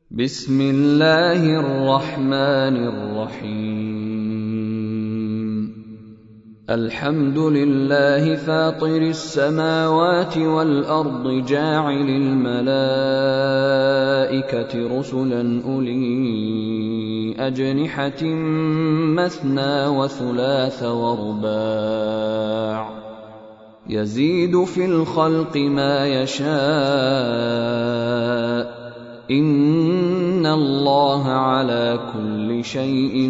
بسم الله الرحمن الرحيم الحمد لله فاطر السماوات والأرض جاعل الملائكة رسلا أولي أجنحة مثنى وثلاث ورباع يزيد في الخلق ما يشاء إن الله على كل شيء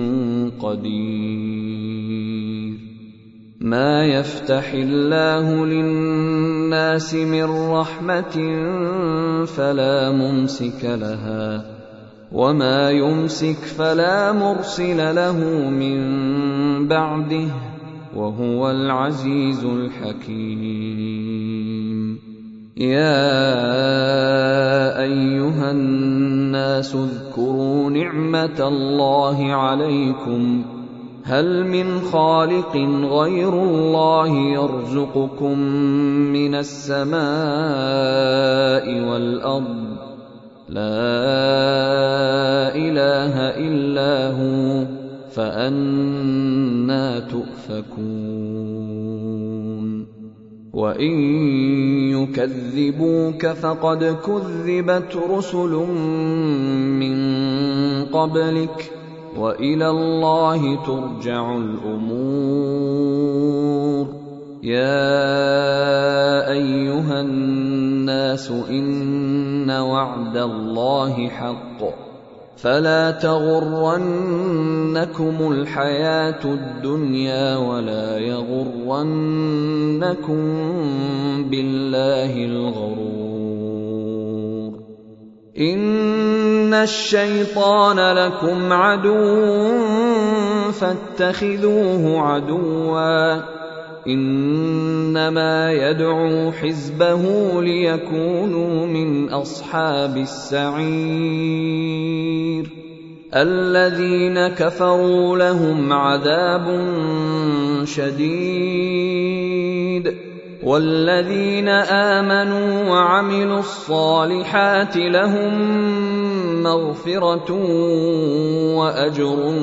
قدير ما يفتح الله للناس من رحمة فلا ممسك لها وما يمسك فلا مرسل له من بعده وهو العزيز الحكيم يا أيها الناس اذكروا نعمة الله عليكم هل من خالق غير الله يرزقكم من السماء والأرض لا إله إلا هو فأنى تؤفكون وإن يكذبوك فقد كذبت رسل من قبلك وإلى الله ترجع الأمور يا أيها الناس إن وعد الله حق فلا تغرنكم الحياة الدنيا ولا يغرنكم بالله الغرور إن الشيطان لكم عدو فاتخذوه عدوا إنما يدعو حزبه ليكونوا من أصحاب السعير الذين كفروا لهم عذاب شديد والذين آمنوا وعملوا الصالحات لهم مغفرة وأجر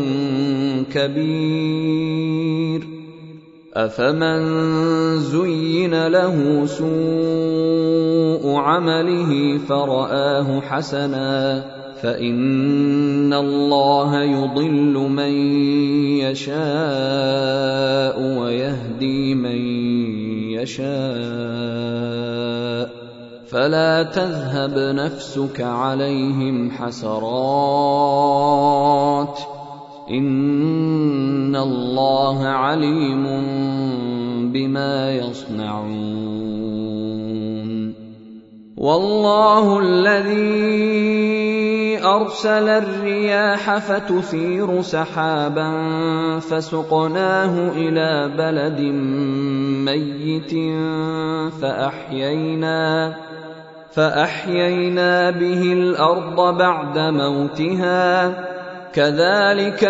كبير أفمن زين له سوء عمله فرآه حسنا فإن الله يضل من يشاء ويهدي من يشاء فلا تذهب نفسك عليهم حسرات إن الله عليم بما يصنعون والله الذي أرسل الرياح فتثير سحابا فسقناه إلى بلد ميت فأحيينا به الأرض بعد موتها كذلك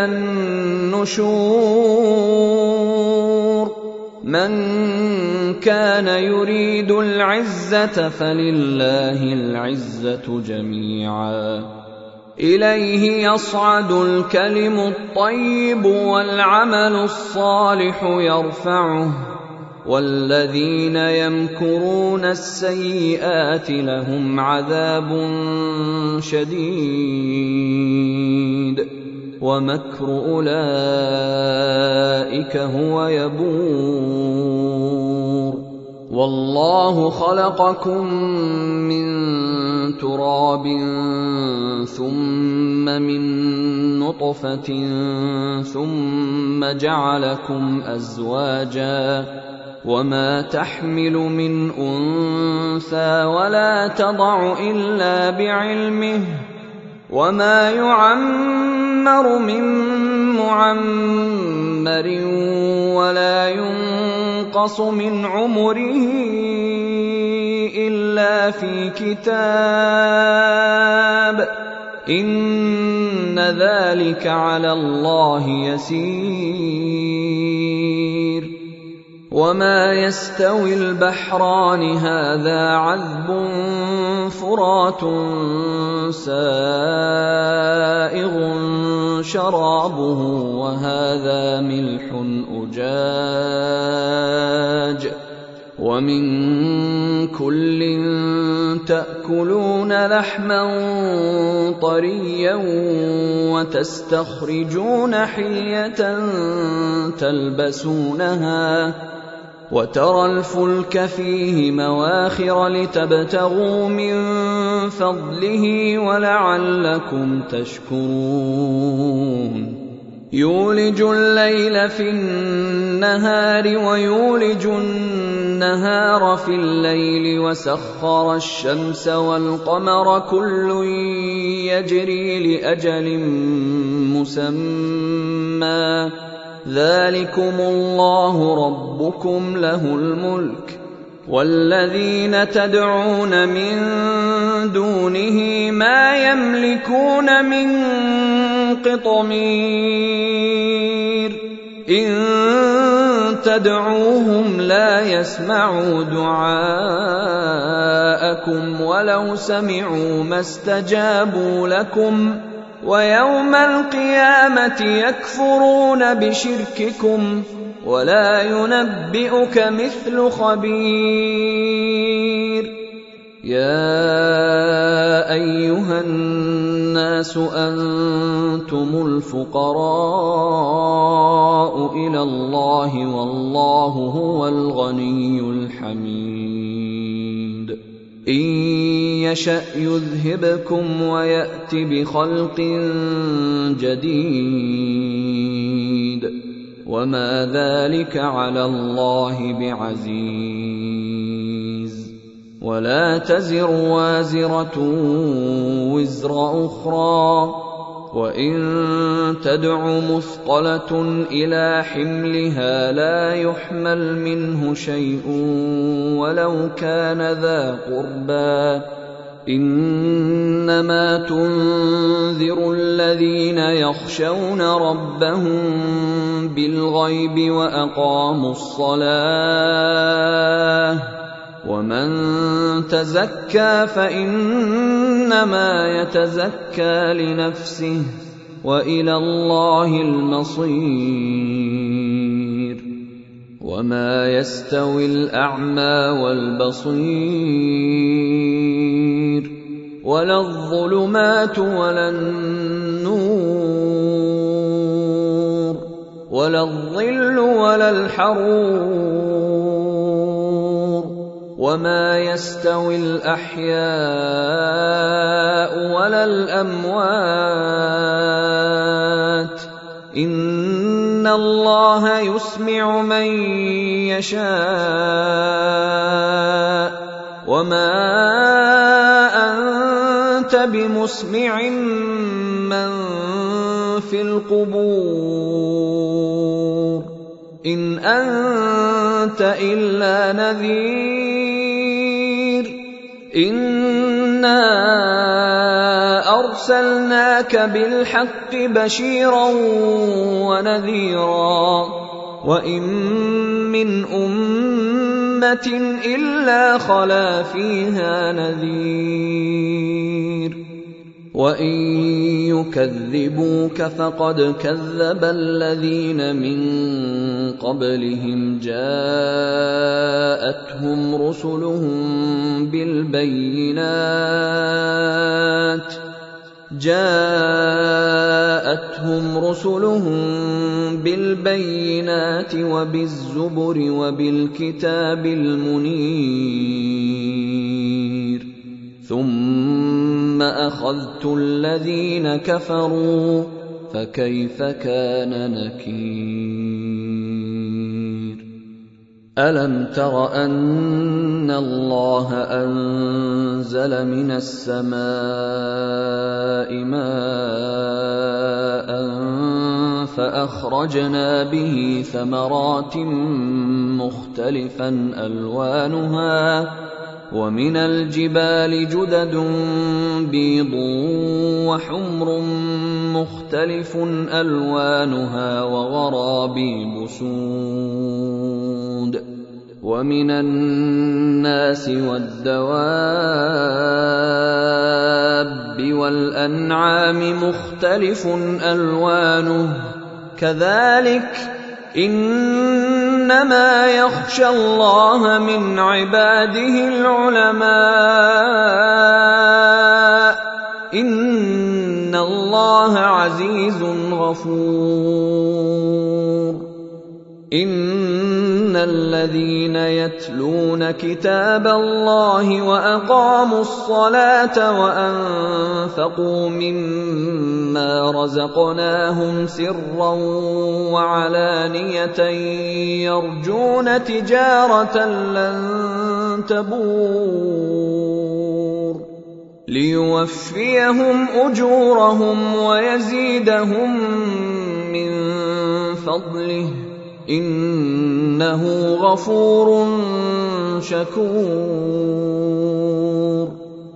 النشور من كان يريد العزة فلله العزة جميعا إليه يصعد الكلم الطيب والعمل الصالح يرفعه والذين يمكرون السيئات لهم عذاب شديد ومكر أولئك هو يبور والله خلقكم من تراب ثم من نطفة ثم جعلكم أزواجا وما تحمل من أنثى ولا تضع إلا بعلمه وما يعمر من معمر ولا ينقص من عمره إلا في كتاب إن ذلك على الله يسير وما يستوي البحران هذا عذب فرات سائغ شرابه وهذا ملح أجاج ومن كل تأكلون لحما طريا وتستخرجون حلية تلبسونها وترى الفلك فيه مواخر لتبتغوا من فضله ولعلكم تشكرون يولج الليل في النهار ويولج النهار في الليل وسخر الشمس والقمر كل يجري لأجل مسمى ذلكم الله ربكم له الملك والذين تدعون من دونه ما يملكون من قطمير إن تدعوهم لا يسمعوا دعاءكم ولو سمعوا ما استجابوا لكم ويوم القيامة يكفرون بشرككم ولا ينبئك مثل خبير يا أيها الناس أنتم الفقراء إلى الله والله هو الغني الحميد إن يشأ يذهبكم ويأت بخلق جديد وما ذلك على الله بعزيز ولا تزر وازرة وزر أخرى وإن تدع مثقلة إلى حملها لا يحمل منه شيء ولو كان ذا قربى إنما تنذر الذين يخشون ربهم بالغيب وأقاموا الصلاة ومن تزكى فإنما يتزكى لنفسه وإلى الله المصير وما يستوي الأعمى والبصير ولا الظلمات ولا النور ولا الظل ولا الحرور وما يستوي الأحياء ولا الأموات إن الله يسمع من يشاء وما أنت بمسمع من في القبور إن أنت إلا نذير إنا أرسلناك بالحق بشيرا ونذيرا وإن من أمة إلا خلا فيها نذير وإن يكذبوك فقد كذب الذين من قبلهم جاءتهم رسلهم بالبينات وبالزبر وبالكتاب المنير ثم أخذت الذين كفروا فكيف كان نكير ألم تر أن الله أنزل من السماء ماء فأخرجنا به ثمرات مختلفا ألوانها ومن الجبال جدد بيض وحمر مختلف ألوانها وغرابيب سود وَمِنَ النَّاسِ وَالدَّوَابِّ وَالْأَنْعَامِ مُخْتَلِفٌ أَلْوَانُهُ كَذَلِكَ إِنَّمَا يَخْشَى اللَّهَ مِنْ عِبَادِهِ الْعُلَمَاءُ إِنَّ اللَّهَ عَزِيزٌ غَفُورٌ إِنَّ الَّذِينَ يَتْلُونَ كِتَابَ اللَّهِ وَأَقَامُوا الصَّلَاةَ وَأَنفَقُوا مِمَّا رَزَقْنَاهُمْ سِرًّا وَعَلَانِيَةً يَرْجُونَ تِجَارَةً لَّن تَبُورَ لِيُوَفِّيَهُمْ أُجُورَهُمْ وَيَزِيدَهُم مِّن فَضْلِهِ إِنَّهُ غَفُورٌ شَكُورٌ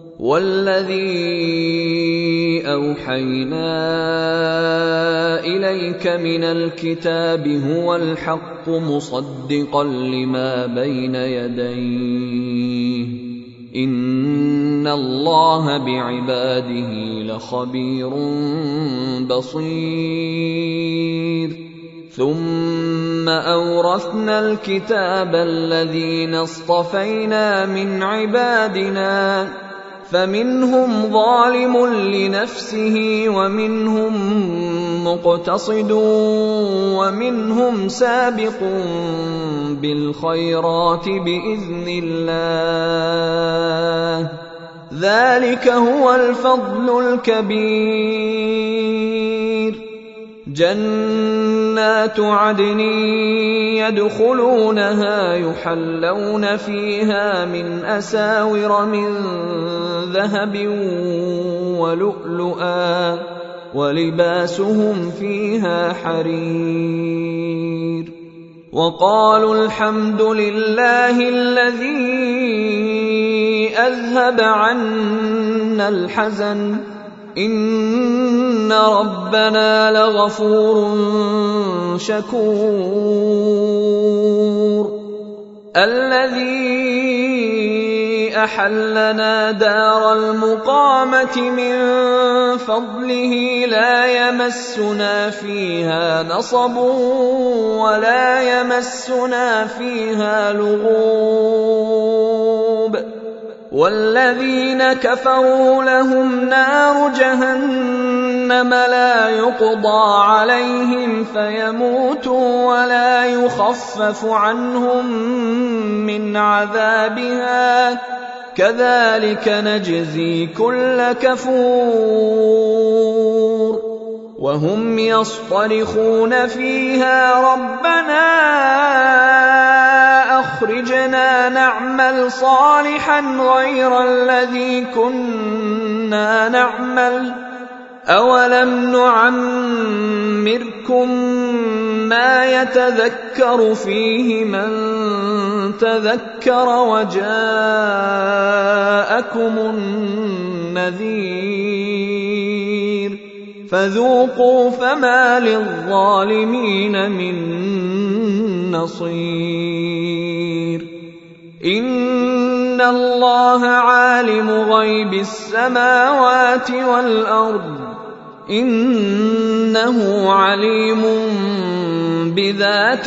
وَالَّذِي أَوْحَيْنَا إِلَيْكَ مِنَ الْكِتَابِ هُوَ الْحَقُّ مُصَدِّقًا لِّمَا بَيْنَ يَدَيْهِ إِنَّ اللَّهَ بِعِبَادِهِ لَخَبِيرٌ بَصِيرٌ ثُمَّ أَوْرَثْنَا الْكِتَابَ الَّذِينَ اصْطَفَيْنَا مِنْ عِبَادِنَا فَمِنْهُمْ ظَالِمٌ لِنَفْسِهِ وَمِنْهُمْ مُقْتَصِدٌ وَمِنْهُمْ سَابِقٌ بِالْخَيْرَاتِ بِإِذْنِ اللَّهِ ذَلِكَ هُوَ الْفَضْلُ الْكَبِيرُ جَنَّاتُ عَدْنٍ يَدْخُلُونَهَا يُحَلَّوْنَ فِيهَا مِنْ أَسَاوِرَ مِنْ ذَهَبٍ وَلُؤْلُؤًا وَلِبَاسُهُمْ فِيهَا حَرِيرٌ وَقَالُوا الْحَمْدُ لِلَّهِ الَّذِي أَذْهَبَ عَنَّا الْحَزَنَ إِنَّ رَبَّنَا لَغَفُورٌ شَكُورٌ الَّذِي أَحَلَّنَا دَارَ الْمُقَامَةِ مِنْ فَضْلِهِ لَا يَمَسُّنَا فِيهَا نَصَبٌ وَلَا يَمَسُّنَا فِيهَا لُغُوبٌ وَالَّذِينَ كَفَرُوا لَهُمْ نَارُ جَهَنَّمَ لَا يُقْضَىٰ عَلَيْهِمْ فَيَمُوتُوا وَلَا يُخَفَّفُ عَنْهُم مِّنْ عَذَابِهَا كَذَٰلِكَ نَجْزِي كُلَّ كَفُورٍ وَهُمْ يَصْطَرِخُونَ فِيهَا رَبَّنَا أَخْرِجْنَا نَعْمَلْ صَالِحًا غَيْرَ الَّذِي كُنَّا نَعْمَلُ أَوَلَمْ نُعَمِّرْكُم مَّا يَتَذَكَّرُ فِيهِ مَن تَذَكَّرَ وَجَاءَكُمُ النَّذِيرُ فَذُوقُوا فَمَا لِلظَّالِمِينَ مِن نَّصِيرٍ إِنَّ اللَّهَ عَالِمُ غَيْبِ السَّمَاوَاتِ وَالْأَرْضِ إِنَّهُ عَلِيمٌ بِذَاتِ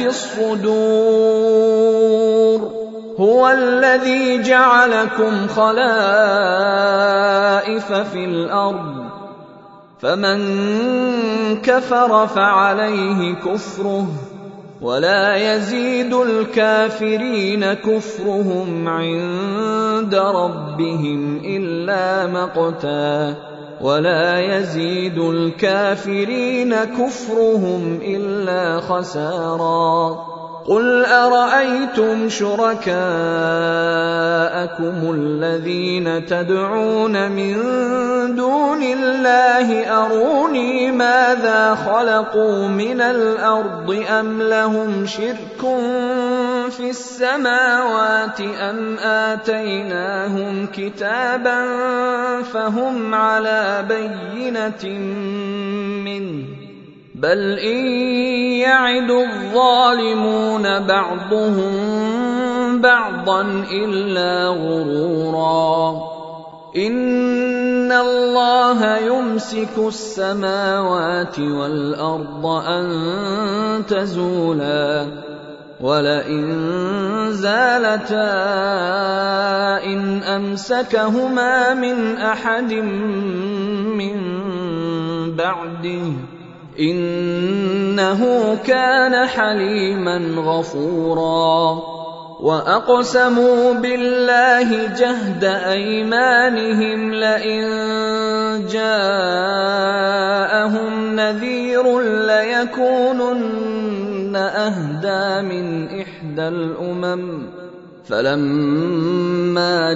الصُّدُورِ هُوَ الَّذِي جَعَلَكُمْ خَلَائِفَ فِي الْأَرْضِ فَمَن كَفَرَ فَعَلَيْهِ كُفْرُهُ وَلَا يَزِيدُ الْكَافِرِينَ كُفْرُهُمْ عِندَ رَبِّهِمْ إِلَّا مَقْتًا وَلَا يَزِيدُ الْكَافِرِينَ كُفْرُهُمْ إِلَّا خَسَارًا قُلْ أَرَأَيْتُمْ شُرَكَاءَكُمُ الَّذِينَ تَدْعُونَ مِن دُونِ اللَّهِ أَرُونِي مَاذَا خَلَقُوا مِنَ الْأَرْضِ أَمْ لَهُمْ شِرْكٌ فِي السَّمَاوَاتِ أَمْ آتَيْنَاهُمْ كِتَابًا فَهُمْ عَلَىٰ بَيِّنَةٍ مِّنْهُ بَلْ إِن يَعِدُ الظَّالِمُونَ بَعْضُهُم بعضا إلا غرورا إن الله يمسك السماوات والأرض أن تزولا ولئن زالتا إن أمسكهما من أحد من بعده إنه كان حليما غفورا وأقسموا بالله جهد أيمانهم لئن جاءهم نذير ليكونن أهدى من إحدى الأمم فلما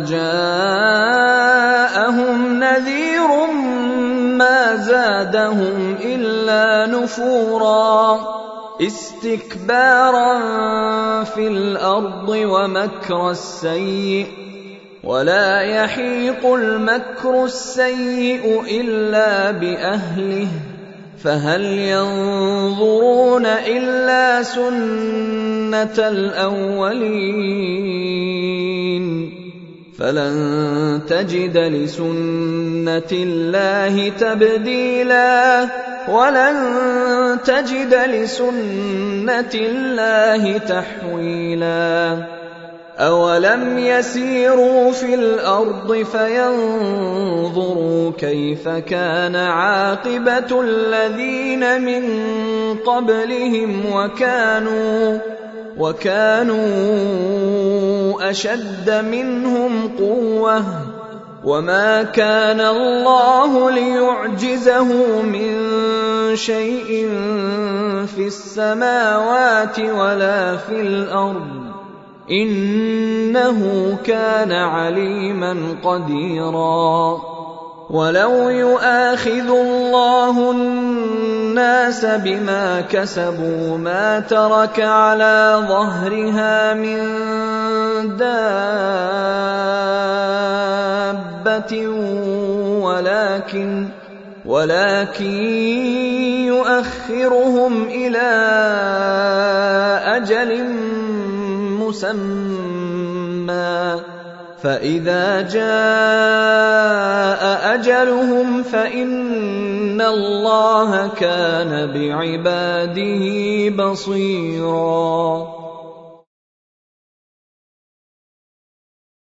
جاءهم نذير ما زادهم إلا نفورا استكبارا في الأرض ومكر السيء ولا يحيق المكر السيء إلا بأهله فهل ينظرون إلا سنة الأولين فلن تجد لسنة الله تبديلا ولن تجد لسنة الله تحويلا أولم يسيروا في الأرض فينظروا كيف كان عاقبة الذين من قبلهم وكانوا أشد منهم قوة وما كان الله ليعجزه من شيء في السماوات ولا في الأرض إنه كان عليما قديرا ولو يؤاخذ الله الناس بما كسبوا ما ترك على ظهرها من دابة ولكن يؤخرهم إلى أجل مسمى فإذا جاء أجلهم فإن الله كان بعباده بصيرا